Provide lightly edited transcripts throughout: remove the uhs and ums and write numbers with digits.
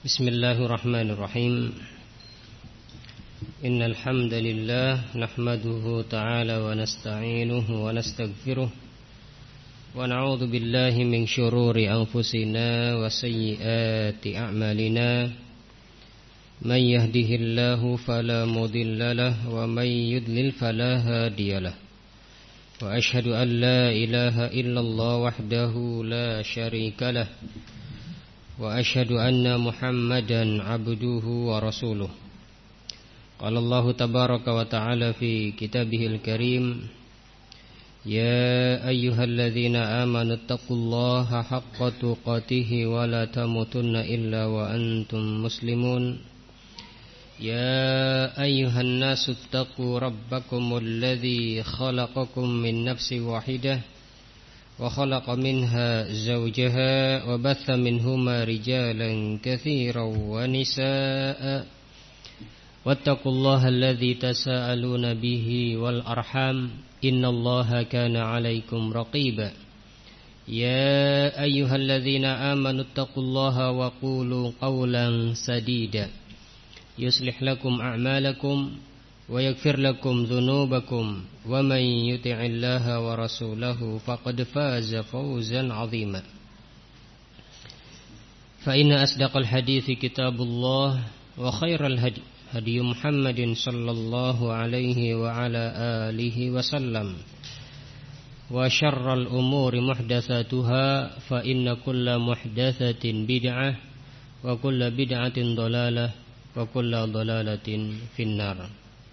Bismillahirrahmanirrahim. Innal hamdalillah nahmaduhu ta'ala wa nasta'inuhu wa nastaghfiruh wa na'udzu billahi min syururi anfusina wa sayyiati a'malina. Man yahdihillahu fala mudilla lahu wa man yudlil fala hadiyalah. Wa ashhadu an la ilaha illallah wahdahu la syarika lah. Wa ashhadu anna Muhammadan abduhu wa rasuluh. Qala Allah tabaraka wa ta'ala fi kitabihil karim, ya ayyuhalladzina amanu taqullaha haqqa tuqatih wa la tamutunna illa wa antum muslimun. Ya ayyuhan nasu taqu rabbakumul ladzi khalaqakum min nafsin wahidah wa khalaqa minha zawjaha wa batha minhuma rijalan katsiran wa nisaa'a wattaqullaha alladzi tasaaluna bihi wal arham innallaha kana 'alaikum raqiba. Ya ayyuhalladzina amanu taqullaha wa qulu qawlan sadida yuslih lakum a'malakum wa yaghfir lakum dhunubakum wa man yuti'illaha wa rasulahu faqad faza fawzan 'azima. Fa inna asdaqal hadithi kitabullah wa khairal hadi Muhammadin sallallahu alaihi wa ala alihi wa sallam wa syarral umuri muhdatsatuha fa inna kulla muhdatsatin bid'ah wa kulla bid'atin dhalalah wa kulla dhalalatin finnar.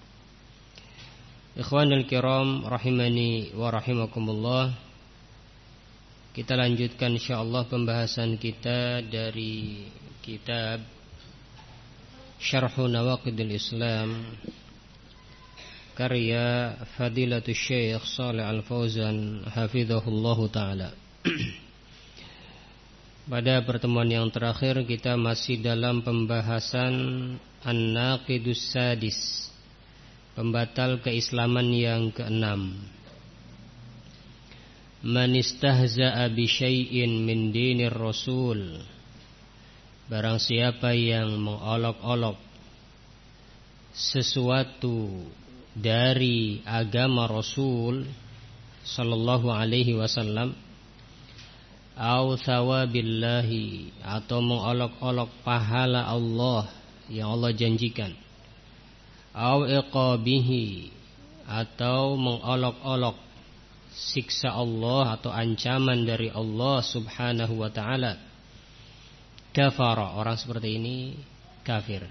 Ikhwanul kiram rahimani wa rahimakumullah. Kita lanjutkan insyaallah pembahasan kita dari kitab Syarh Nawaqidil Islam karya Fadilatul Syekh Shalih Al-Fauzan hafizahullahu taala. Pada pertemuan yang terakhir kita masih dalam pembahasan An-Naqidus Sadis, pembatal keislaman yang keenam. Man istahza'a bi syai'in min dinir rasul, barang siapa yang mengolok-olok sesuatu dari agama Rasul sallallahu alaihi wasallam, au thawabillahi, atau mengolok-olok pahala Allah yang Allah janjikan, au iqabihi, atau mengolok-olok siksa Allah atau ancaman dari Allah subhanahu wa ta'ala, kafara, orang seperti ini kafir.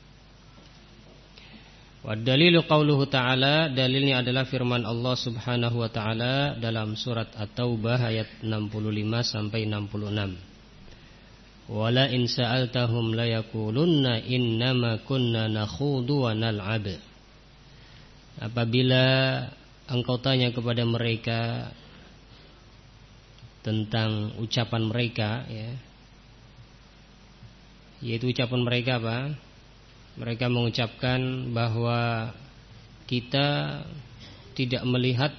Wa dalilu qauluhu ta'ala, dalilnya adalah firman Allah subhanahu wa ta'ala dalam surat At-Taubah ayat 65 sampai 66. Wala in sa'altahum la yaqulunna innama kunna nakhudu wa nal'ab. Apabila engkau tanya kepada mereka tentang ucapan mereka, ya, yaitu ucapan mereka apa? Mereka mengucapkan bahwa kita tidak melihat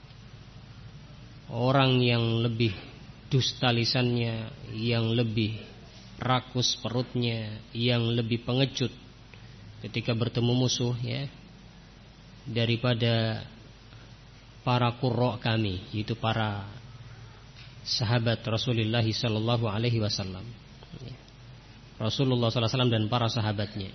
orang yang lebih dusta lisannya, yang lebih rakus perutnya, yang lebih pengecut ketika bertemu musuh, ya, daripada para qurra kami, yaitu para sahabat Rasulullah sallallahu alaihi wasallam, Rasulullah sallallahu alaihi wasallam dan para sahabatnya.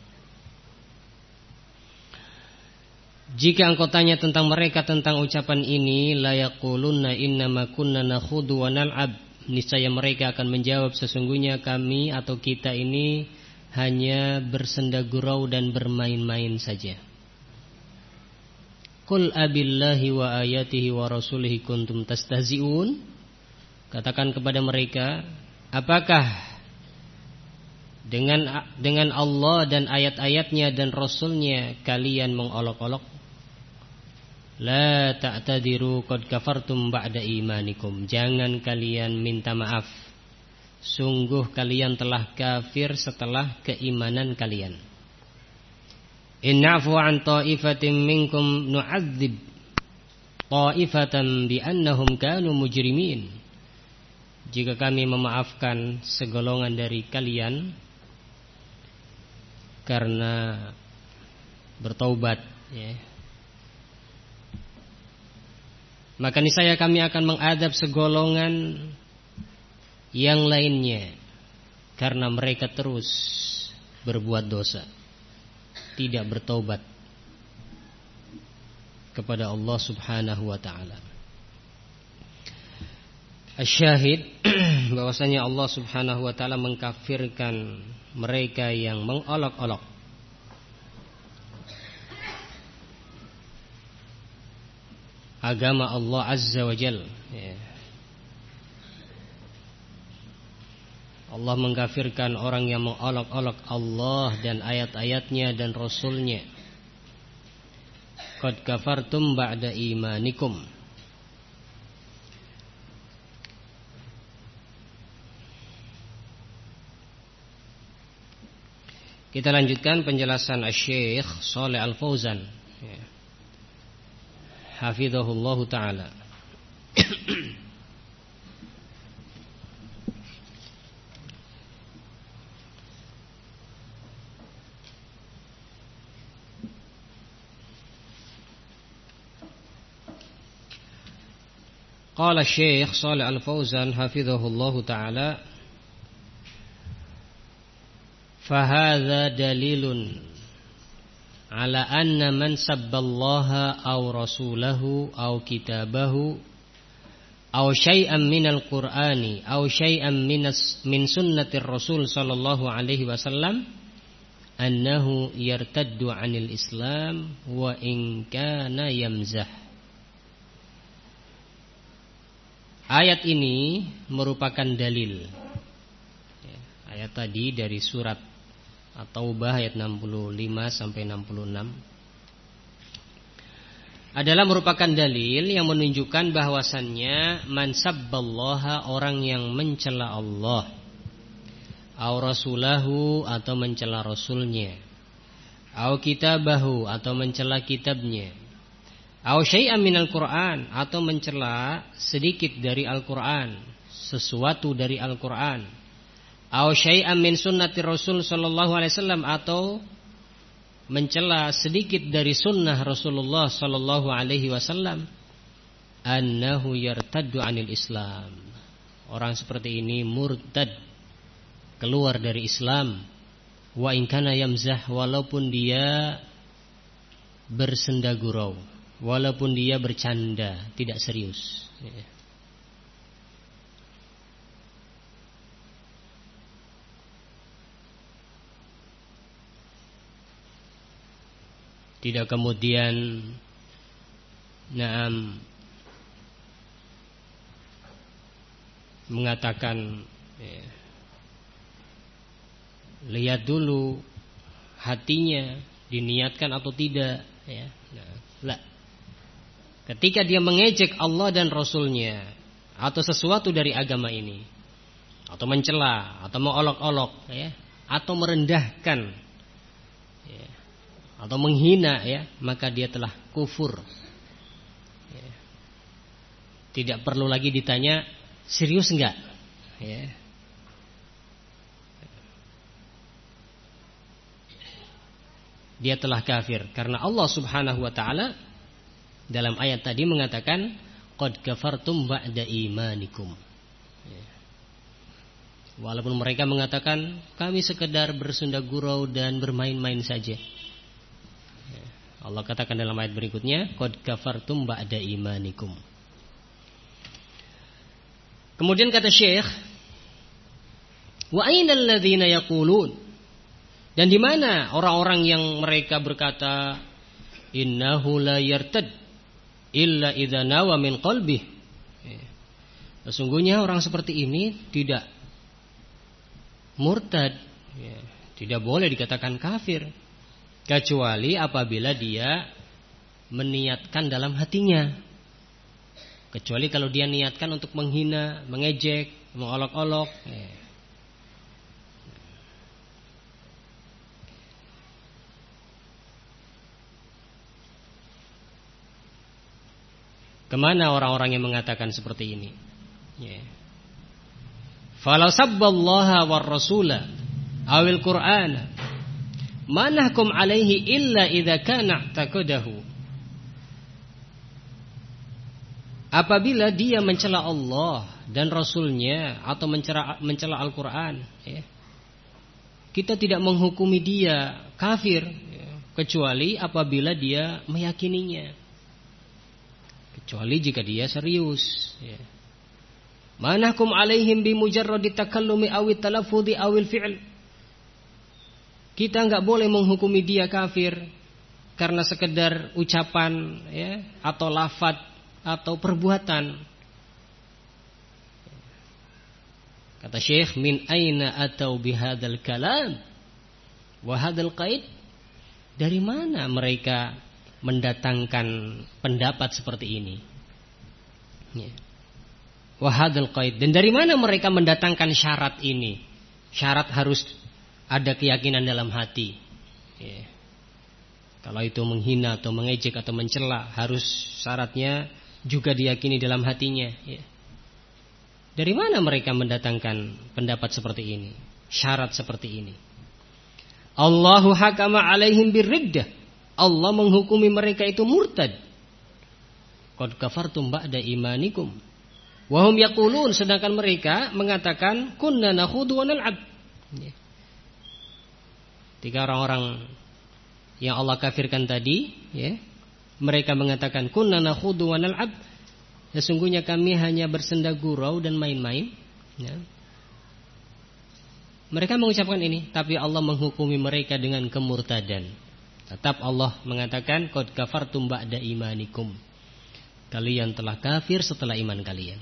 Jika engkau tanya tentang mereka tentang ucapan ini, la yaqulunna innama kunna nakhudu wa nal'ab, niscaya mereka akan menjawab, sesungguhnya kami atau kita ini hanya bersenda gurau dan bermain-main saja. Qul abillahi wa ayatihi wa rasulihi kuntum tastahzi'un, katakan kepada mereka, apakah dengan Allah dan ayat-ayatnya dan Rasulnya kalian mengolok-olok? La ta'tadiru qad kafartum ba'da imanikum, jangan kalian minta maaf, sungguh kalian telah kafir setelah keimanan kalian. Inna'fu an ta'ifatin minkum nu'adzib ta'ifatan bi'annahum kanu mujrimin. Jika kami memaafkan segolongan dari kalian, karena bertaubat, ya. Maka niscaya kami akan mengadab segolongan yang lainnya karena mereka terus berbuat dosa, tidak bertaubat kepada Allah Subhanahu wa taala. Asyahid bahwasanya Allah Subhanahu wa taala mengkafirkan mereka yang mengolok-olok agama Allah Azza wa Jalla, ya. Allah mengkafirkan orang yang mengolok-olok Allah dan ayat-ayatnya dan Rasulnya. Qad kafartum ba'da imanikum. Kita lanjutkan penjelasan Asy-Syaikh Shalih Al-Fauzan, ya. Hafizahullah ta'ala. Qala Syekh Shalih Al-Fauzan hafizahullah ta'ala, fahadha dalilun ala anna man sabballaha aw rasulahu aw kitabahu aw syai'an minal qur'ani aw syai'an min sunnatir rasul sallallahu alaihi wasallam annahu yartaddu 'anil islam wa in kana yamzah. Ayat ini merupakan dalil. Ayat tadi dari surat At-Taubah ayat 65 sampai 66 adalah merupakan dalil yang menunjukkan bahwasannya man sabballaha, orang yang mencela Allah, au rasulahu, atau mencela rasulnya, au kitabahu, atau mencela kitabnya, au syai'an minal Qur'an, atau mencela sedikit dari Al-Qur'an, sesuatu dari Al-Qur'an, aw syai'an min sunnati Rasul sallallahu alaihi wasallam, atau mencela sedikit dari sunnah Rasulullah sallallahu alaihi wasallam, annahu yartaddu 'anil Islam. Orang seperti ini murtad, keluar dari Islam. Wa in kana yamzah, walaupun dia bersenda gurau, walaupun dia bercanda, tidak serius, ya. Tidak kemudian mengatakan, ya, lihat dulu hatinya diniatkan atau tidak, ya. Nah, ketika dia mengejek Allah dan Rasulnya atau sesuatu dari agama ini, atau mencela atau mengolok-olok, ya, atau merendahkan, ya, atau menghina, ya, maka dia telah kufur, ya. Tidak perlu lagi ditanya serius enggak, ya. Dia telah kafir karena Allah Subhanahu wa taala dalam ayat tadi mengatakan qad kafartum ba'da imanikum, ya. Walaupun mereka mengatakan kami sekedar bersenda gurau dan bermain-main saja, Allah katakan dalam ayat berikutnya, qad kafartum ba'da imanikum. Kemudian kata Syekh, wa ainal ladzina yaqulun, dan di mana orang-orang yang mereka berkata innahu la yartad illa idza nawa min qalbih. Sesungguhnya orang seperti ini tidak murtad, ya, tidak boleh dikatakan kafir kecuali apabila dia meniatkan dalam hatinya. Kecuali kalau dia niatkan untuk menghina, mengejek, mengolok-olok, ya. Kemana orang-orang yang mengatakan seperti ini, ya. Falau sabballaha war rasula awil qur'ana manahkum alaihi illa idza kana taqadahu. Apabila dia mencela Allah dan Rasulnya atau mencela Al-Quran, ya, kita tidak menghukumi dia kafir, ya, kecuali apabila dia meyakininya, kecuali jika dia serius, ya. Manahkum alaihim bimujarradi takallumi awit talaffudhi awil fi'l. Kita enggak boleh menghukumi dia kafir karena sekedar ucapan, ya, atau lafaz atau perbuatan. Kata Syekh, min aina atau bihadzal kalam wa hadzal qaid? Dari mana mereka mendatangkan pendapat seperti ini? Ya. Wa hadzal qaid, dan dari mana mereka mendatangkan syarat ini? Syarat harus ada keyakinan dalam hati. Ya. Kalau itu menghina atau mengejek atau mencela, harus syaratnya juga diyakini dalam hatinya, ya. Dari mana mereka mendatangkan pendapat seperti ini, syarat seperti ini? Allahu hakama alaihim birriddah. Allah menghukumi mereka itu murtad. Qad kafartum ba'da imanikum. Wa hum yaqulun, sedangkan mereka mengatakan kunna nakhudu wa nal'ab. Tiga orang-orang yang Allah kafirkan tadi, ya, mereka mengatakan kunna nakhudu wa nal'ab, sesungguhnya kami hanya bersenda gurau dan main-main, ya. Mereka mengucapkan ini, tapi Allah menghukumi mereka dengan kemurtadan. Tetap Allah mengatakan qad kafartum ba'da imanikum. Kalian telah kafir setelah iman kalian.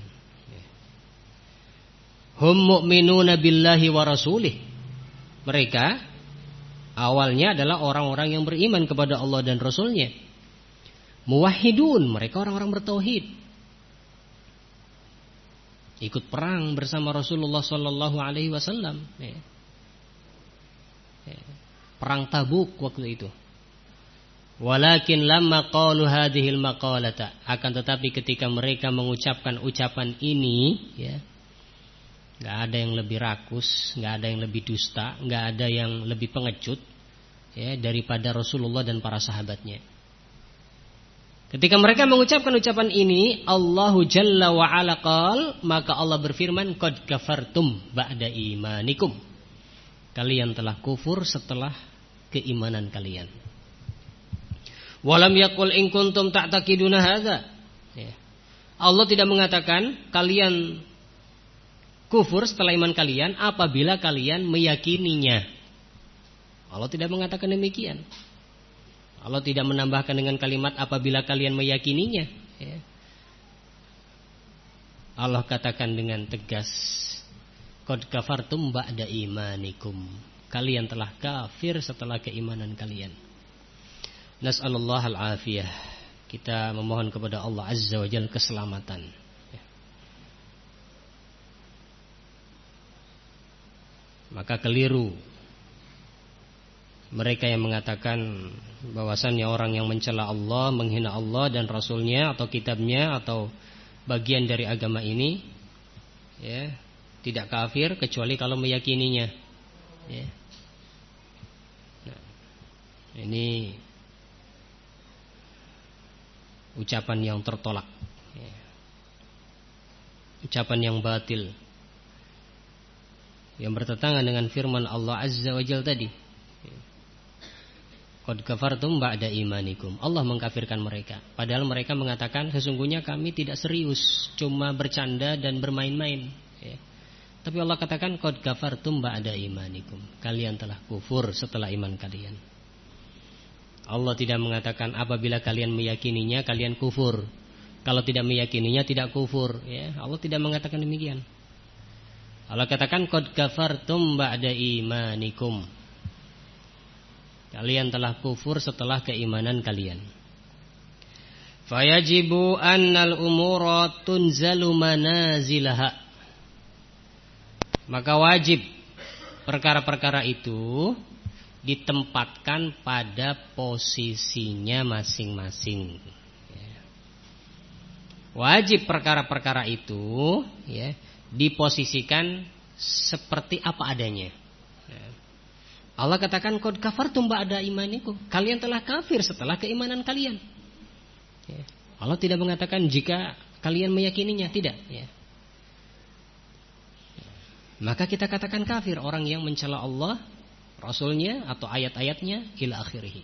Hum mu'minuna billahi wa rasulih. Mereka awalnya adalah orang-orang yang beriman kepada Allah dan Rasulnya. Muwahhidun, mereka orang-orang bertauhid. Ikut perang bersama Rasulullah sallallahu alaihi wasallam. Perang Tabuk waktu itu. Walakin lamma qalu hadhil maqalata, akan tetapi ketika mereka mengucapkan ucapan ini, ya, enggak ada yang lebih rakus, enggak ada yang lebih dusta, enggak ada yang lebih pengecut, ya, daripada Rasulullah dan para sahabatnya. Ketika mereka mengucapkan ucapan ini, Allahu Jalla wa Ala qal, maka Allah berfirman, qad kafartum ba'da imanikum. Kalian telah kufur setelah keimanan kalian. Walam yaqul in kuntum ta'taqiduna hadza. Ya. Allah tidak mengatakan kalian kufur setelah iman kalian apabila kalian meyakininya. Allah tidak mengatakan demikian. Allah tidak menambahkan dengan kalimat apabila kalian meyakininya, ya. Allah katakan dengan tegas, qad kafartum ba'da imanikum. Kalian telah kafir setelah keimanan kalian. Nas'alullah al-afiyah. Kita memohon kepada Allah Azza wa Jalla keselamatan, ya. Maka keliru mereka yang mengatakan bahwasannya orang yang mencela Allah, menghina Allah dan Rasulnya atau kitabnya atau bagian dari agama ini, ya, tidak kafir kecuali kalau meyakininya, ya. Nah, ini ucapan yang tertolak, ya. Ucapan yang batil, yang bertentangan dengan firman Allah Azza wa Jalla tadi. Qad kafartum ba'da imanikum. Allah mengkafirkan mereka, padahal mereka mengatakan sesungguhnya kami tidak serius, cuma bercanda dan bermain-main, ya. Tapi Allah katakan qad kafartum ba'da imanikum. Kalian telah kufur setelah iman kalian. Allah tidak mengatakan apabila kalian meyakininya kalian kufur. Kalau tidak meyakininya tidak kufur, ya. Allah tidak mengatakan demikian. Allah katakan qad kafartum ba'da imanikum. Kalian telah kufur setelah keimanan kalian. Fayajibu annal umura tunzalu manazilaha. Maka wajib perkara-perkara itu ditempatkan pada posisinya masing-masing. Wajib perkara-perkara itu, ya, diposisikan seperti apa adanya. Allah katakan qad kafartum ba'da imanikum, kalian telah kafir setelah keimanan kalian. Ya. Allah tidak mengatakan jika kalian meyakininya, tidak. Ya. Maka kita katakan kafir orang yang mencela Allah, Rasulnya atau ayat-ayatnya ila akhirih.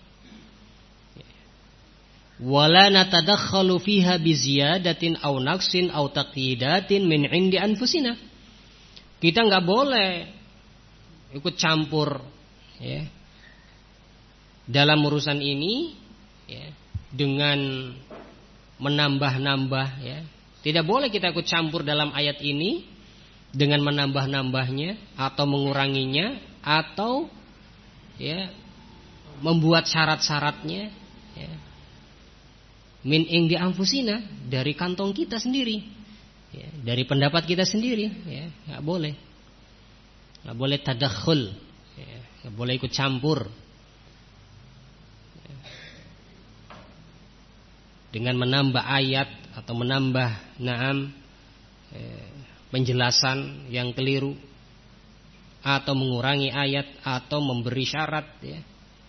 Wala natadakhalu fiha biziyadatin aw naqsin aw taqidatin min indi anfusina. Kita enggak boleh ikut campur ya dalam urusan ini ya dengan menambah-nambah ya. Tidak boleh kita ikut campur dalam ayat ini dengan menambah-nambahnya atau menguranginya atau ya membuat syarat-syaratnya ya. Min indi anfusina, dari kantong kita sendiri ya, dari pendapat kita sendiri ya, enggak boleh. Enggak boleh tadakhul ya, enggak boleh ikut campur ya. Dengan menambah ayat atau menambah penjelasan yang keliru atau mengurangi ayat atau memberi syarat ya,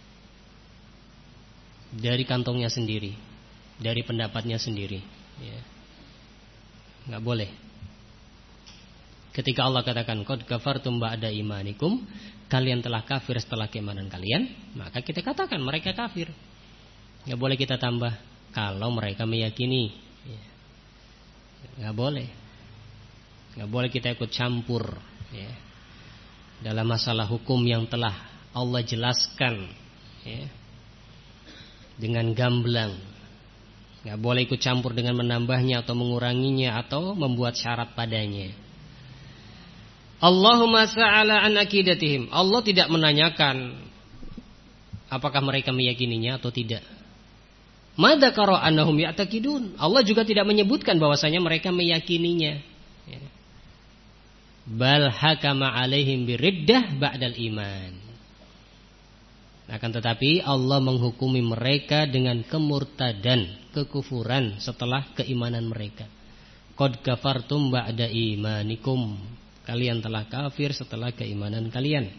dari kantongnya sendiri, dari pendapatnya sendiri ya. Enggak boleh. Ketika Allah katakan qad kafartum ba'da imanikum, kalian telah kafir setelah keimanan kalian, maka kita katakan mereka kafir. Enggak boleh kita tambah kalau mereka meyakini ya. Enggak boleh. Enggak boleh kita ikut campur ya dalam masalah hukum yang telah Allah jelaskan ya dengan gamblang. Nggak boleh ikut campur dengan menambahnya atau menguranginya atau membuat syarat padanya. Allahumma sa'ala an aqidatihim. Allah tidak menanyakan apakah mereka meyakininya atau tidak. Madza qara annahum ya'taqidun. Allah juga tidak menyebutkan bahwasanya mereka meyakininya. Ya. Bal hakama alaihim biriddah ba'dal iman. Akan tetapi Allah menghukumi mereka dengan kemurtadan, kekufuran setelah keimanan mereka. Qad kafartum ba'da imanikum. Kalian telah kafir setelah keimanan kalian.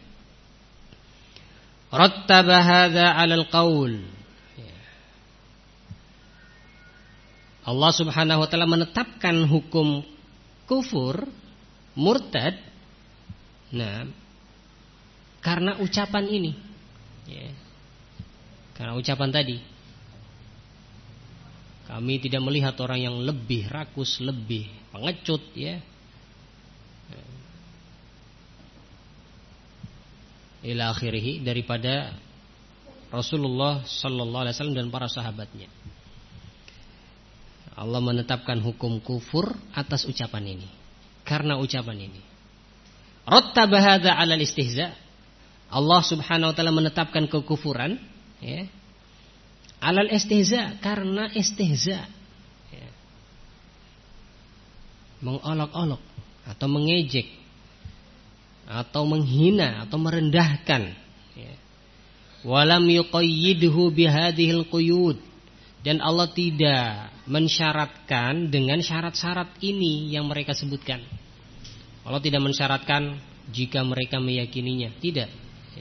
Rattaba hadza 'alal qaul. Allah Subhanahu wa taala menetapkan hukum kufur, murtad. Nah, karena ucapan ini. Ya. Karena ucapan tadi, kami tidak melihat orang yang lebih rakus, lebih pengecut ya, ila akhirih, daripada Rasulullah sallallahu alaihi wasallam dan para sahabatnya. Allah menetapkan hukum kufur atas ucapan ini. Karena ucapan ini rattaba hadza 'alal istihza'. Allah Subhanahu wa taala menetapkan kekufuran ya, alal istihza, karena istihza ya, mengolok-olok atau mengejek atau menghina atau merendahkan ya. Walam yuqayyidhu bihadhil quyud, dan Allah tidak mensyaratkan dengan syarat-syarat ini yang mereka sebutkan. Allah tidak mensyaratkan jika mereka meyakininya, tidak.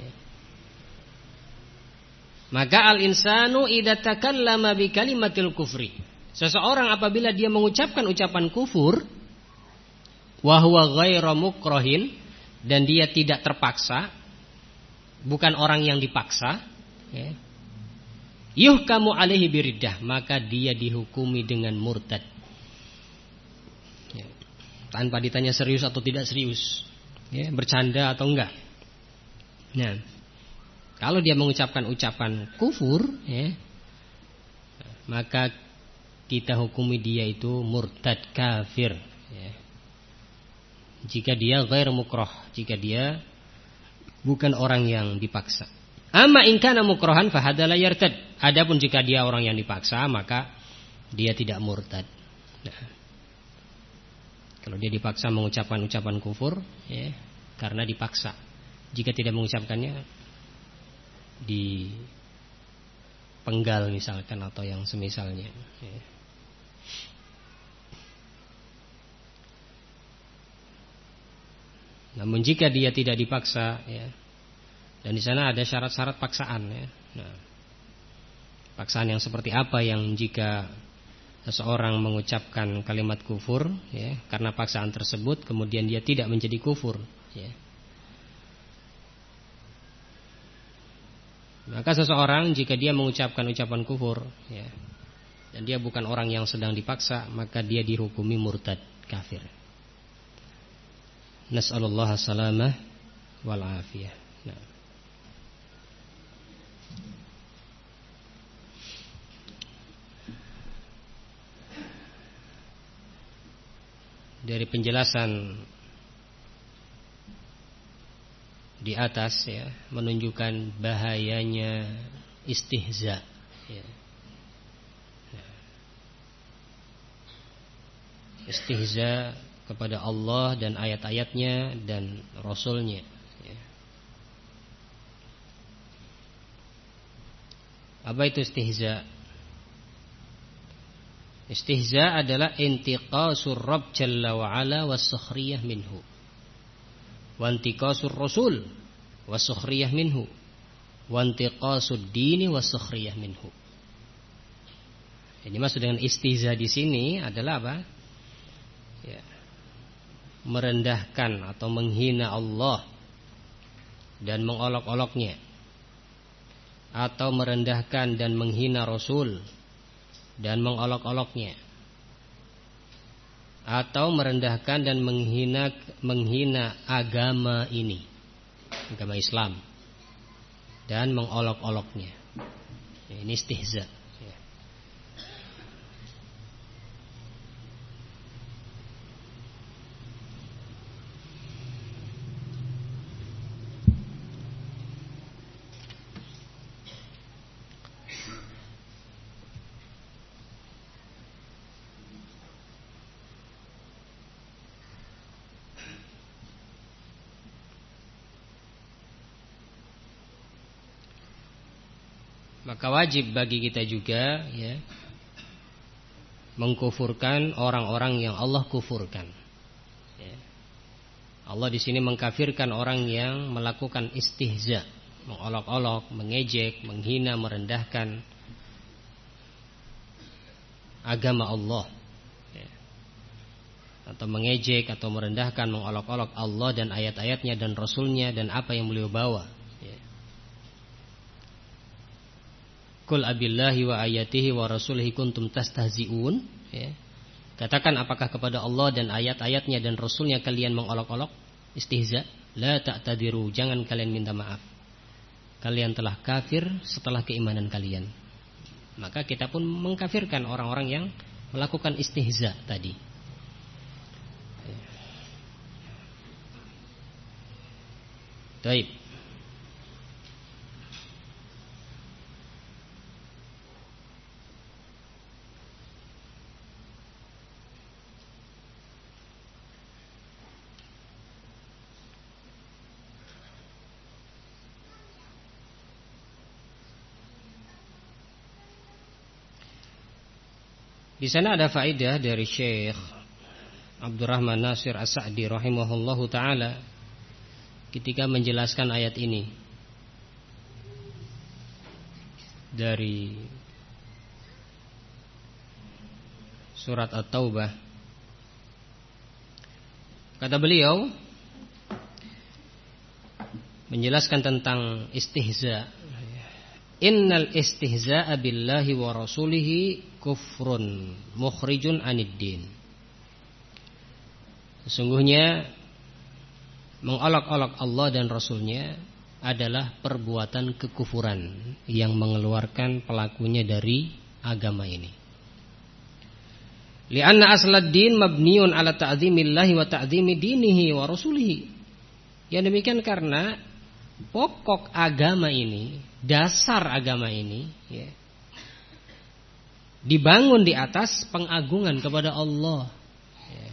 Maka al-insanu idza takallama bi kalimatil kufri. Seseorang apabila dia mengucapkan ucapan kufur, wa huwa ghairu mukrahin, dan dia tidak terpaksa, bukan orang yang dipaksa, ya. Yuhkamu alaihi biriddah, maka dia dihukumi dengan murtad. Ya. Tanpa ditanya serius atau tidak serius, ya, bercanda atau enggak. Nah, kalau dia mengucapkan ucapan kufur ya, maka kita hukumi dia itu murtad, kafir ya. Jika dia ghair mukrah, jika dia bukan orang yang dipaksa. Amma in kana mukrahan fahadza la yartad. Adapun jika dia orang yang dipaksa, maka dia tidak murtad. Nah, kalau dia dipaksa mengucapkan ucapan kufur ya, karena dipaksa. Jika tidak mengucapkannya, di penggal misalkan atau yang semisalnya ya. Namun jika dia tidak dipaksa ya, Dan di sana ada syarat-syarat paksaan ya. Nah, paksaan yang seperti apa yang jika seseorang mengucapkan kalimat kufur ya, karena paksaan tersebut kemudian dia tidak menjadi kufur ya. Maka seseorang jika dia mengucapkan ucapan kufur ya, dan dia bukan orang yang sedang dipaksa, maka dia dihukumi murtad, kafir. Nas'alullah salamah wal afiyah. Nah. Dari penjelasan di atas ya, menunjukkan bahayanya istihza ya. Istihza kepada Allah dan ayat-ayatnya dan Rasulnya ya. Apa itu istihza? Istihza adalah intiqasur Rabb jalla wa ala was-sukhriyah minhu, wa intiqasur Rasul was-sukhriyah minhu, wa intiqasud dini was-sukhriyah minhu. Jadi maksud dengan istihza di sini adalah apa? Ya, merendahkan atau menghina Allah dan mengolok-oloknya, atau merendahkan dan menghina Rasul dan mengolok-oloknya, atau merendahkan dan menghina agama ini, agama Islam, dan mengolok-oloknya. Ini istihza. Maka wajib bagi kita juga ya, mengkufurkan orang-orang yang Allah kufurkan ya. Allah di sini mengkafirkan orang yang melakukan istihza, mengolok-olok, mengejek, menghina, merendahkan agama Allah ya. Atau mengejek atau merendahkan, mengolok-olok Allah dan ayat-ayatnya dan Rasulnya dan apa yang beliau bawa. Qul abillahi wa ayatihi wa rasulihi kuntum tastahzi'un ya. Katakan, apakah kepada Allah dan ayat-ayatnya dan Rasulnya kalian mengolok-olok, istihza? La ta'tadiru, jangan kalian minta maaf. Kalian telah kafir setelah keimanan kalian. Maka kita pun mengkafirkan orang-orang yang melakukan istihza tadi. Baik. Di sana ada faedah dari Syekh Abdurrahman Nasir As-Sa'di rahimahullahu taala ketika menjelaskan ayat ini dari surat At-Taubah. Kata beliau menjelaskan tentang istihza. Innal istihza'a billahi wa rasulihi kufrun mukhrijun aniddin. Sesungguhnya mengolok-olok Allah dan Rasulnya adalah perbuatan kekufuran yang mengeluarkan pelakunya dari agama ini. Lianna aslad din mabniun ala ta'zimillahi wa ta'zimi dinihi wa rasulihi. Yang demikian karena pokok agama ini, dasar agama ini ya, dibangun di atas pengagungan kepada Allah ya,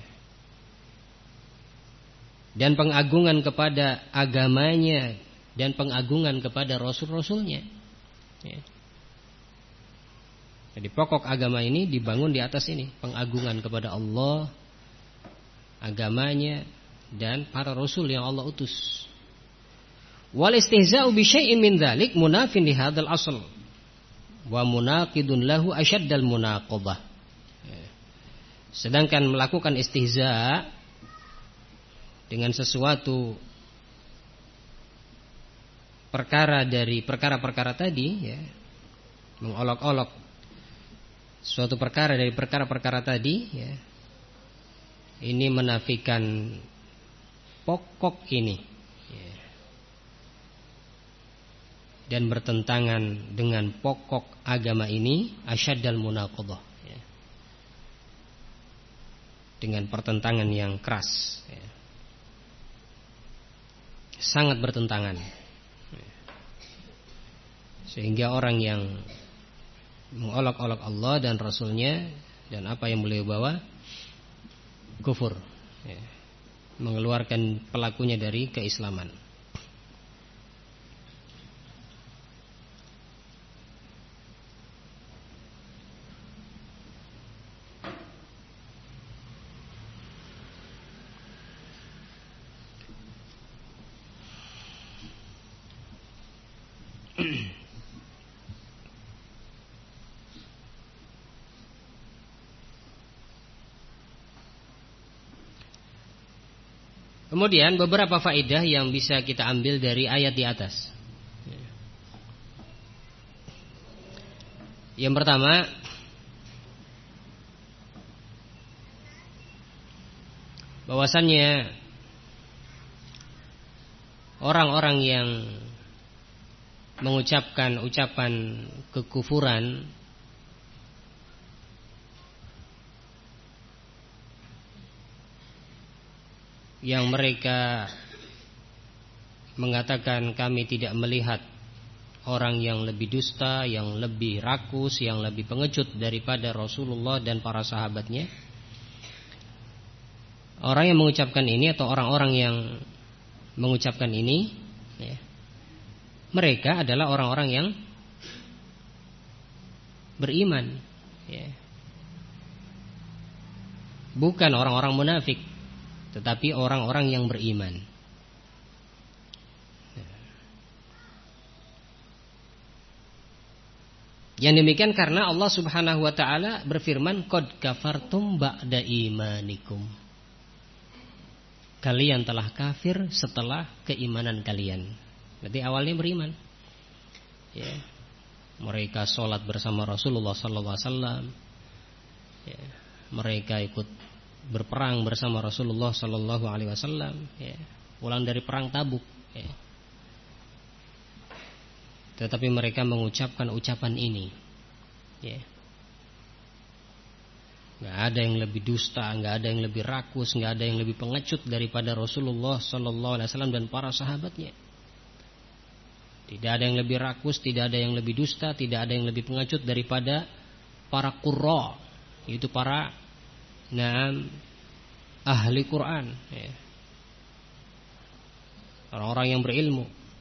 dan pengagungan kepada agamanya dan pengagungan kepada rasul-rasulnya ya. Jadi pokok agama ini dibangun di atas ini, pengagungan kepada Allah, agamanya, dan para rasul yang Allah utus. Wal istihza'u bi syai'in min dzalik munafin li hadzal asl wa munaqidun lahu asyaddal munaqabah. Sedangkan melakukan istihza dengan sesuatu perkara dari perkara-perkara tadi, ya, mengolok-olok suatu perkara dari perkara-perkara tadi, ya, ini menafikan pokok ini, ya, dan bertentangan dengan pokok agama ini, asyaddal munaqadah, ya, dengan pertentangan yang keras, ya, sangat bertentangan. Sehingga orang yang mengolok-olok Allah dan Rasulnya dan apa yang beliau bawa kufur, ya, mengeluarkan pelakunya dari keislaman. Kemudian beberapa faedah yang bisa kita ambil dari ayat di atas. Yang pertama, bahwasannya orang-orang yang mengucapkan ucapan kekufuran yang mereka mengatakan kami tidak melihat orang yang lebih dusta, yang lebih rakus, yang lebih pengecut daripada Rasulullah dan para sahabatnya. Orang yang mengucapkan ini atau orang-orang yang mengucapkan ini, ya, mereka adalah orang-orang yang beriman, ya, bukan orang-orang munafik, tetapi orang-orang yang beriman. Yang demikian karena Allah Subhanahu wa taala berfirman, qad kafartum ba'da imanikum. Kalian telah kafir setelah keimanan kalian. Berarti awalnya beriman, ya. Mereka sholat bersama Rasulullah sallallahu alaihi wasallam, ya. Mereka ikut berperang bersama Rasulullah sallallahu alaihi wasallam, ya. Pulang dari perang Tabuk, ya. Tetapi mereka mengucapkan ucapan ini, ya. Gak ada yang lebih dusta, gak ada yang lebih rakus, gak ada yang lebih pengecut daripada Rasulullah sallallahu alaihi wasallam dan para sahabatnya. Tidak ada yang lebih rakus, tidak ada yang lebih dusta, tidak ada yang lebih pengecut daripada para qurra, yaitu para ahli Quran, ya. Orang-orang yang berilmu.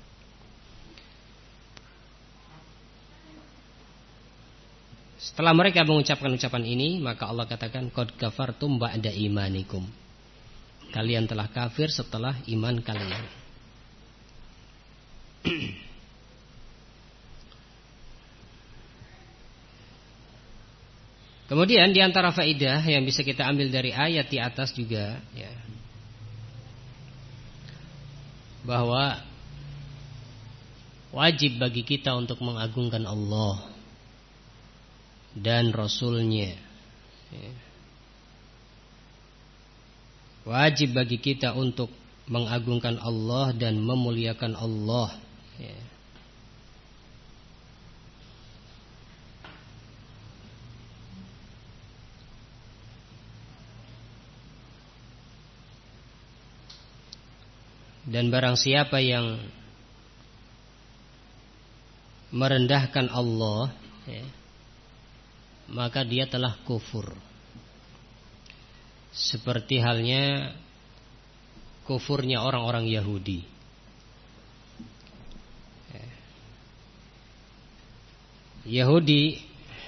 Setelah mereka mengucapkan ucapan ini, maka Allah katakan qad kafartum ba'da imanikum. Kalian telah kafir setelah iman kalian. Kemudian di antara faedah yang bisa kita ambil dari ayat di atas juga, ya, bahwa wajib bagi kita untuk mengagungkan Allah dan Rasulnya, ya. Wajib bagi kita untuk mengagungkan Allah dan memuliakan Allah, ya. Dan barang siapa yang merendahkan Allah, ya, maka dia telah kufur. Seperti halnya kufurnya orang-orang Yahudi. Yahudi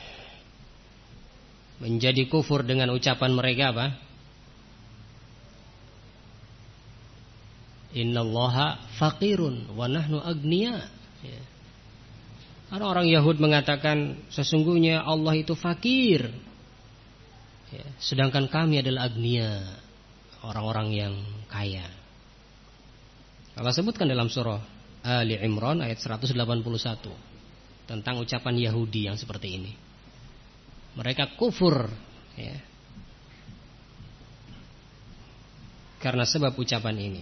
menjadi kufur dengan ucapan mereka apa? Innallaha faqirun wa nahnu agniya. Ya. Orang-orang Yahud mengatakan sesungguhnya Allah itu fakir, ya, sedangkan kami adalah agniya, orang-orang yang kaya. Allah sebutkan dalam surah Ali Imran ayat 181 tentang ucapan Yahudi yang seperti ini. Mereka kufur, ya, karena sebab ucapan ini.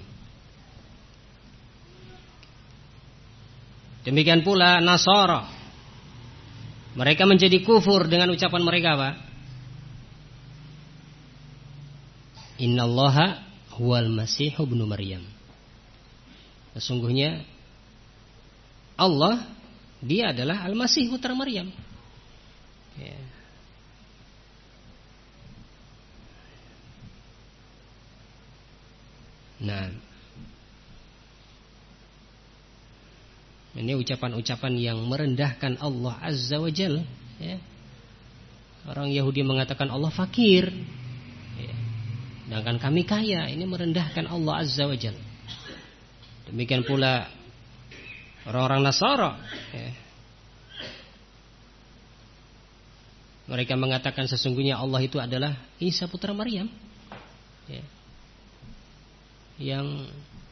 Demikian pula Nasara, mereka menjadi kufur dengan ucapan mereka apa? Innallaha huwal masihu ibnu Maryam. Sesungguhnya Allah, dia adalah Al-Masih putra Maryam. Ya. Nah, ini ucapan-ucapan yang merendahkan Allah Azza wa Jalla, ya. Orang Yahudi mengatakan Allah fakir, ya, sedangkan kami kaya. Ini merendahkan Allah Azza wa Jalla. Demikian pula orang-orang Nasara, ya, mereka mengatakan sesungguhnya Allah itu adalah Isa putra Maryam, ya, yang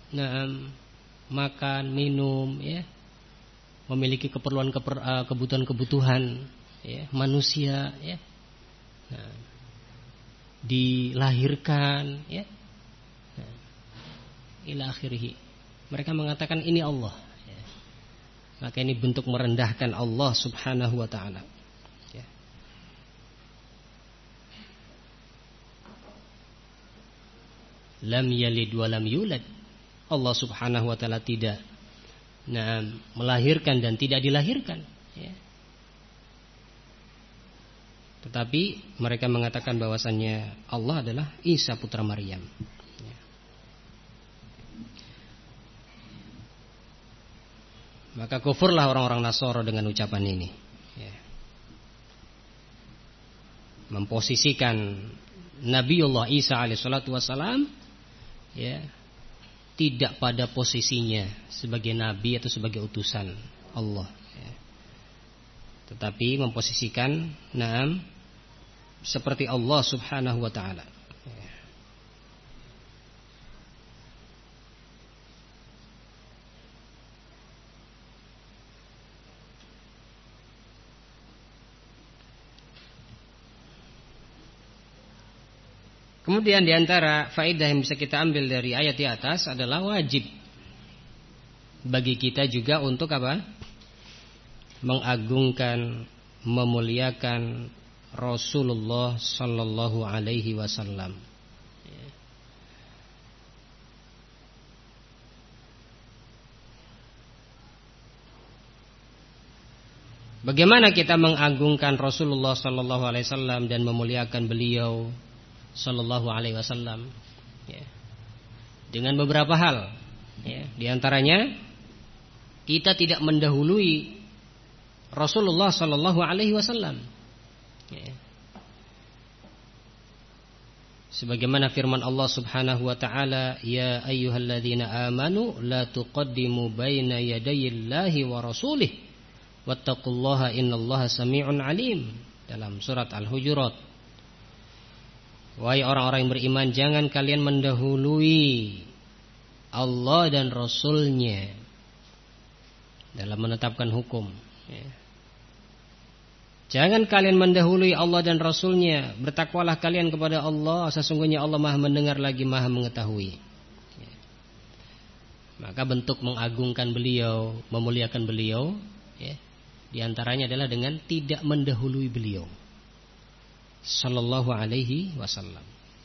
makan, minum, ya, memiliki kebutuhan-kebutuhan, ya, manusia, ya, nah, dilahirkan, ya, nah, ila akhirih. Mereka mengatakan ini Allah, ya. Maka ini bentuk merendahkan Allah Subhanahu wa ta'ala, ya. Lam yalid wa lam yulad. Allah Subhanahu wa ta'ala tidak melahirkan dan tidak dilahirkan, ya. Tetapi mereka mengatakan bahwasannya Allah adalah Isa putra Maryam, ya. Maka kufurlah orang-orang Nasara dengan ucapan ini, ya. Memposisikan Nabiullah Isa alaihissalatu wassalam, ya, tidak pada posisinya sebagai nabi atau sebagai utusan Allah, ya. Tetapi memposisikan seperti Allah Subhanahu wa ta'ala, ya. Kemudian diantara faedah yang bisa kita ambil dari ayat di atas adalah wajib bagi kita juga untuk apa? Mengagungkan, memuliakan Rasulullah Sallallahu Alaihi Wasallam. Bagaimana kita mengagungkan Rasulullah Sallallahu Alaihi Wasallam dan memuliakan beliau Sallallahu Alaihi Wasallam, ya, dengan beberapa hal, ya. Di antaranya kita tidak mendahului Rasulullah Sallallahu Alaihi Wasallam, ya. Sebagaimana firman Allah Subhanahu Wa Taala, ya ayyuhalladzina amanu la tuqaddimu baina yadayillahi wa rasulih wattaqullaha innallaha sami'un alim, dalam surat Al-Hujurat. Wahai orang-orang yang beriman, jangan kalian mendahului Allah dan Rasulnya dalam menetapkan hukum, ya. Jangan kalian mendahului Allah dan Rasulnya. Bertakwalah kalian kepada Allah, sesungguhnya Allah Maha mendengar lagi Maha mengetahui, ya. Maka bentuk mengagungkan beliau, memuliakan beliau, ya, di antaranya adalah dengan tidak mendahului beliau Sallallahu Alaihi Wasallam.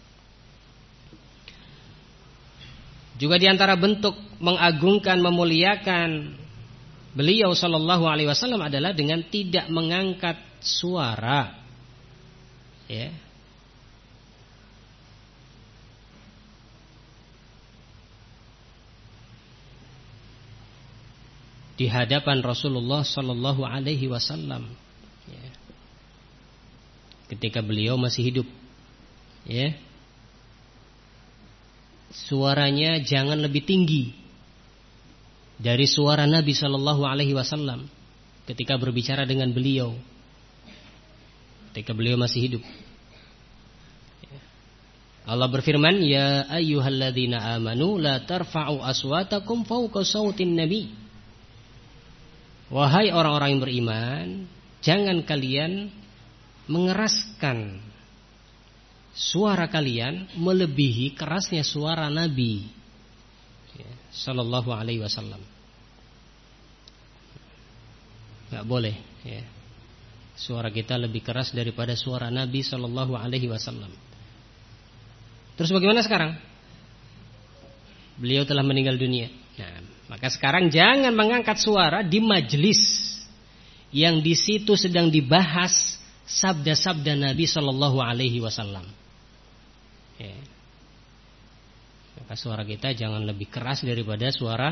Juga di antara bentuk mengagungkan, memuliakan beliau Sallallahu Alaihi Wasallam adalah dengan tidak mengangkat suara, ya, di hadapan Rasulullah Sallallahu Alaihi Wasallam, ya, ketika beliau masih hidup, ya. suaranya jangan lebih tinggi dari suara Nabi Shallallahu Alaihi Wasallam ketika berbicara dengan beliau, ketika beliau masih hidup. Allah berfirman, ya ayyuhalladzina amanu la tarfa'u aswatakum fawqa sautin nabi. Wahai orang-orang yang beriman, jangan kalian mengeraskan suara kalian melebihi kerasnya suara Nabi Sallallahu Alaihi Wasallam. Gak boleh ya, suara kita lebih keras daripada suara Nabi Sallallahu Alaihi Wasallam. Terus bagaimana sekarang? Beliau telah meninggal dunia. Nah, maka sekarang jangan mengangkat suara di majelis yang di situ sedang dibahas sabda-sabda Nabi Sallallahu Alaihi Wasallam. Ya. Maka suara kita jangan lebih keras daripada suara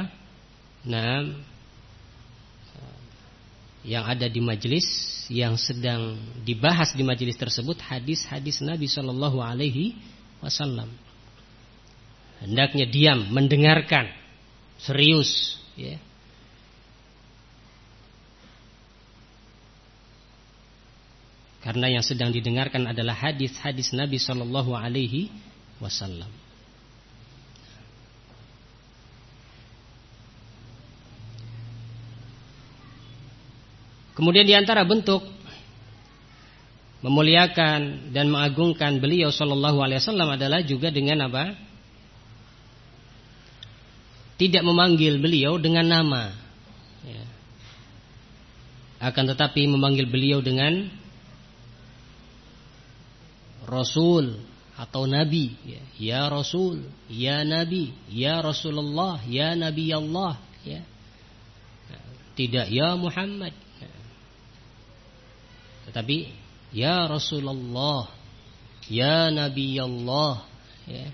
yang ada di majelis yang sedang dibahas di majelis tersebut hadis-hadis Nabi Sallallahu Alaihi Wasallam. Hendaknya diam, mendengarkan, serius, ya. Karena yang sedang didengarkan adalah hadis-hadis Nabi Sallallahu Alaihi Wasallam. Kemudian di antara bentuk memuliakan dan mengagungkan beliau Sallallahu Alaihi Wasallam adalah juga dengan apa? Tidak memanggil beliau dengan nama, ya. Akan tetapi memanggil beliau dengan Rasul atau Nabi, ya. Ya Rasul, ya Nabi, ya Rasulullah, ya Nabi Allah, ya. Tidak ya Muhammad, ya. Tetapi ya Rasulullah, ya Nabi Allah, ya.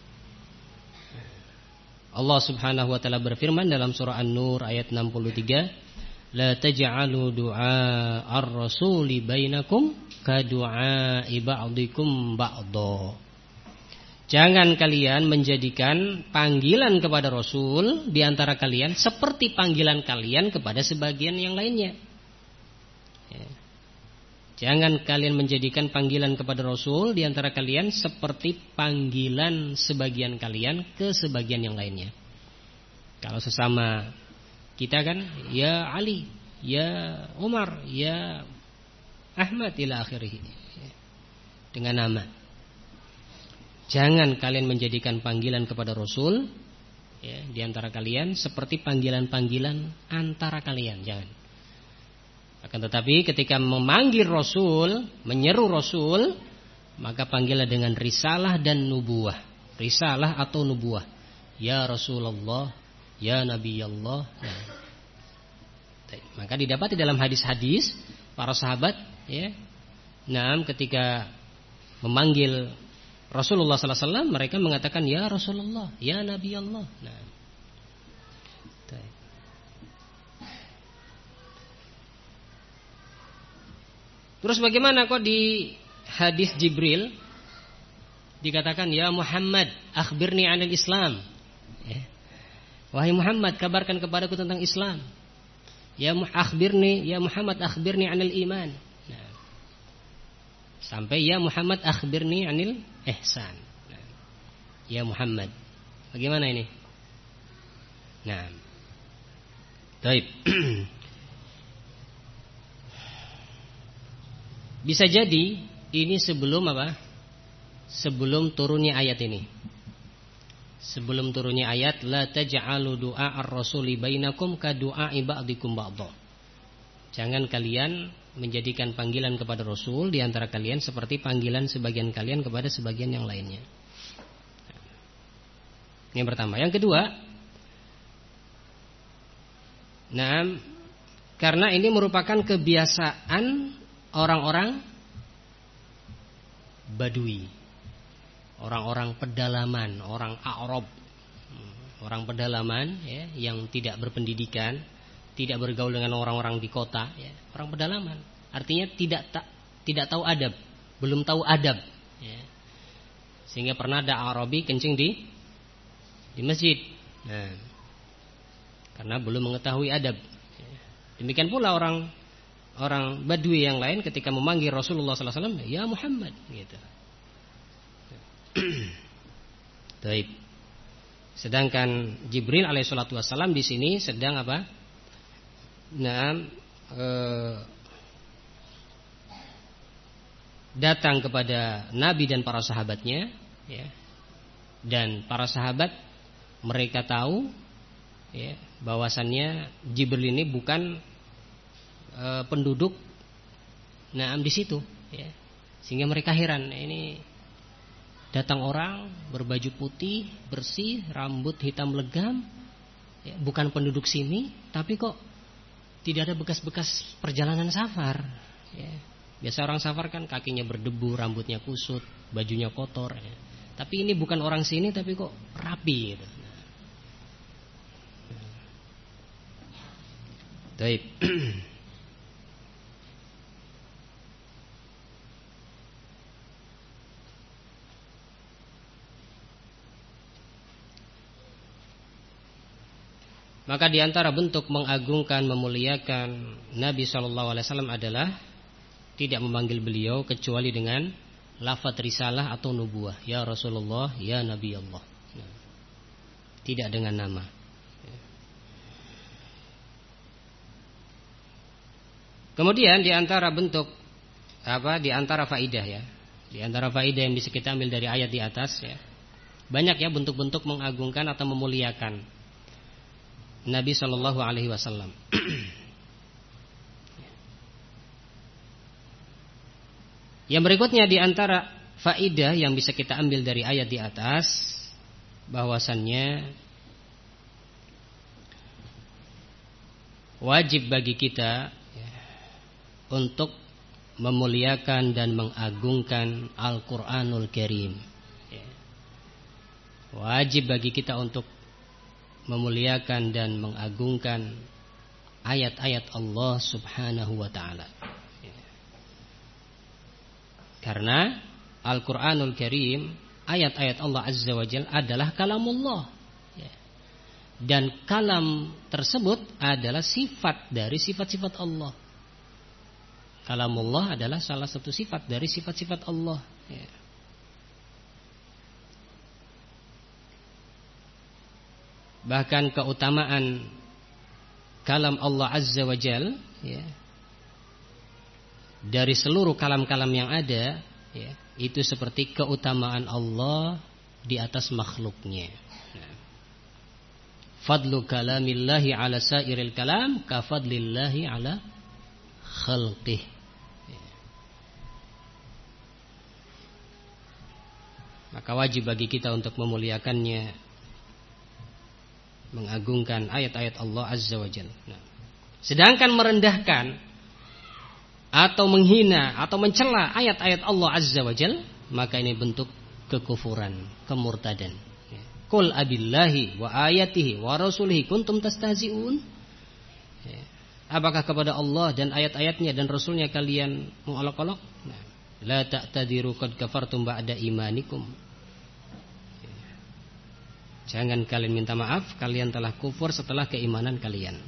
Allah Subhanahu wa taala berfirman dalam surah An-Nur ayat 63, la taj'alu du'a ar-rasuli bainakum ka du'a'i ba'dikum ba'dha. Jangan kalian menjadikan panggilan kepada Rasul di antara kalian seperti panggilan kalian kepada sebagian yang lainnya. Ya. Jangan kalian menjadikan panggilan kepada Rasul di antara kalian seperti panggilan sebagian kalian ke sebagian yang lainnya. Kalau sesama kita kan, ya Ali, ya Umar, ya Ahmad ila akhirih, dengan nama. Jangan kalian menjadikan panggilan kepada Rasul, ya, di antara kalian seperti panggilan-panggilan antara kalian. Jangan. Akan tetapi ketika memanggil Rasul, menyeru Rasul, maka panggillah dengan risalah dan nubuwah. Risalah atau nubuwah. Ya Rasulullah, ya Nabi Allah. Nah. Maka didapati dalam hadis-hadis para sahabat, ya, nah, ketika memanggil Rasulullah sallallahu alaihi wasallam, mereka mengatakan ya Rasulullah, ya Nabi Allah. Nah. Terus bagaimana kok di hadis Jibril dikatakan ya Muhammad akhbirni 'anil Islam, ya. Wahai Muhammad, kabarkan kepadaku tentang Islam. Ya Muhammad akhbirni 'anil iman. Nah. Sampai ya Muhammad akhbirni 'anil ihsan. Nah. Ya Muhammad. Bagaimana ini? Nah. Baik. Bisa jadi ini sebelum apa? Sebelum turunnya ayat ini. Sebelum turunnya ayat la taj'alu du'a ar-rasuli bainakum ka du'a'i ba'dikum ba'dha. Jangan kalian menjadikan panggilan kepada Rasul di antara kalian seperti panggilan sebagian kalian kepada sebagian yang lainnya. Ini yang pertama. Yang kedua, nah, karena ini merupakan kebiasaan orang-orang Badui, orang-orang pedalaman, orang Arab, orang pedalaman, ya, yang tidak berpendidikan, tidak bergaul dengan orang-orang di kota, ya, orang pedalaman. Artinya tidak tahu adab, belum tahu adab, ya. Sehingga pernah ada Arabi kencing di di masjid. Nah, karena belum mengetahui adab. Demikian pula orang Badui yang lain ketika memanggil Rasulullah sallallahu alaihi wasallam, ya Muhammad, gitu. Baik. Sedangkan Jibril alaihissalatu wassalam di sini sedang apa? Datang kepada Nabi dan para sahabatnya, ya. Dan para sahabat mereka tahu, ya, bahwasannya Jibril ini bukan penduduk di situ, ya. Sehingga mereka heran, ini datang orang berbaju putih, bersih, rambut hitam legam, ya, bukan penduduk sini, tapi kok tidak ada bekas-bekas perjalanan safar, ya. Biasa orang safar kan kakinya berdebu, rambutnya kusut, bajunya kotor, ya. Tapi ini bukan orang sini, tapi kok rapi, gitu. Baik. Maka di antara bentuk mengagungkan, memuliakan Nabi SAW adalah tidak memanggil beliau kecuali dengan lafaz risalah atau nubuah. Ya Rasulullah, ya Nabi Allah. Tidak dengan nama. Kemudian di antara bentuk di antara faidah, ya. Di antara faidah yang bisa kita ambil dari ayat di atas, ya. Banyak, ya, bentuk-bentuk mengagungkan atau memuliakan Nabi Shallallahu Alaihi Wasallam. Yang berikutnya di antara faidah yang bisa kita ambil dari ayat di atas, bahwasannya wajib bagi kita, ya, untuk memuliakan dan mengagungkan Al-Quranul Karim, ya. Wajib bagi kita untuk memuliakan dan mengagungkan ayat-ayat Allah Subhanahu wa ta'ala, ya. Karena Al-Quranul Karim, ayat-ayat Allah Azza wa Jalla adalah kalamullah, ya. Dan kalam tersebut adalah sifat dari sifat-sifat Allah. Kalamullah adalah salah satu sifat dari sifat-sifat Allah, ya. Bahkan keutamaan kalam Allah Azza wa Jal, ya, dari seluruh kalam-kalam yang ada, ya, itu seperti keutamaan Allah di atas makhluknya. Nah, fadlu kalamillahi ala sairil kalam kafadlillahi ala khalqih, ya. Maka wajib bagi kita untuk memuliakannya, mengagungkan ayat-ayat Allah Azza wa Jalla. Nah, sedangkan merendahkan atau menghina atau mencela ayat-ayat Allah Azza wa Jalla, maka ini bentuk kekufuran, kemurtadan. Qul abillahi wa ayatihi wa rasulihi kuntum tastahzi'un. Apakah kepada Allah dan ayat-ayatnya dan rasulnya kalian mengolok-olok? Nah, la ta'tadiru qad kafartum ba'da imanikum. Jangan kalian minta maaf, kalian telah kufur setelah keimanan kalian.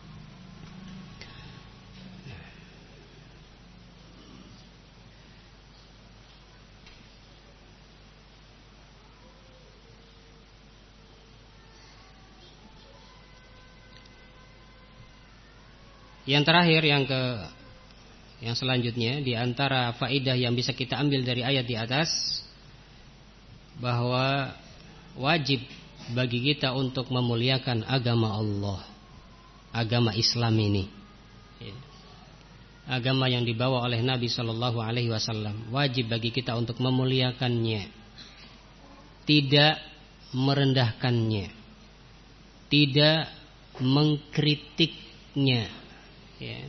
Yang terakhir, yang selanjutnya, di antara faedah yang bisa kita ambil dari ayat di atas, bahwa wajib bagi kita untuk memuliakan agama Allah, agama Islam ini, ya. Agama yang dibawa oleh Nabi Shallallahu Alaihi Wasallam. Wajib bagi kita untuk memuliakannya, tidak merendahkannya, tidak mengkritiknya, ya,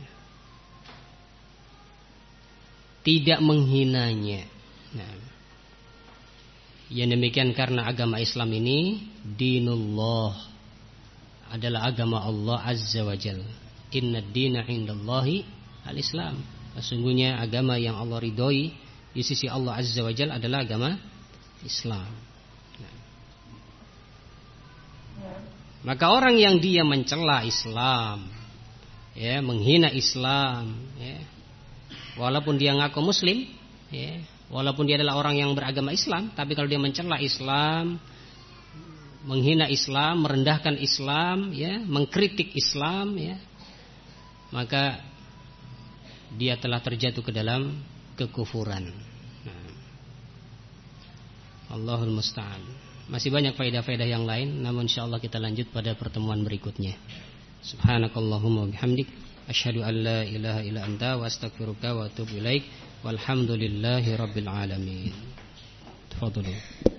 tidak menghinanya. Nah, yang demikian karena agama Islam ini dinullah, adalah agama Allah Azza wa Jalla. Inna dina indallahi al-Islam. Sesungguhnya agama yang Allah ridhoi di sisi Allah Azza wa Jalla adalah agama Islam. Nah, Maka orang yang dia mencela Islam, ya, menghina Islam, ya, walaupun dia ngaku Muslim, ya, walaupun dia adalah orang yang beragama Islam, tapi kalau dia mencela Islam, menghina Islam, merendahkan Islam, ya, mengkritik Islam, ya, maka dia telah terjatuh ke dalam kekufuran. Nah, Allahul Musta'an. Masih banyak faedah-faedah yang lain, namun insyaallah kita lanjut pada pertemuan berikutnya. Subhanakallahumma wabihamdik, asyhadu an la ilaha illa anta wa astaghfiruka wa atubu ilaik. Walhamdulillahi rabbil alamin. Tafadhalu.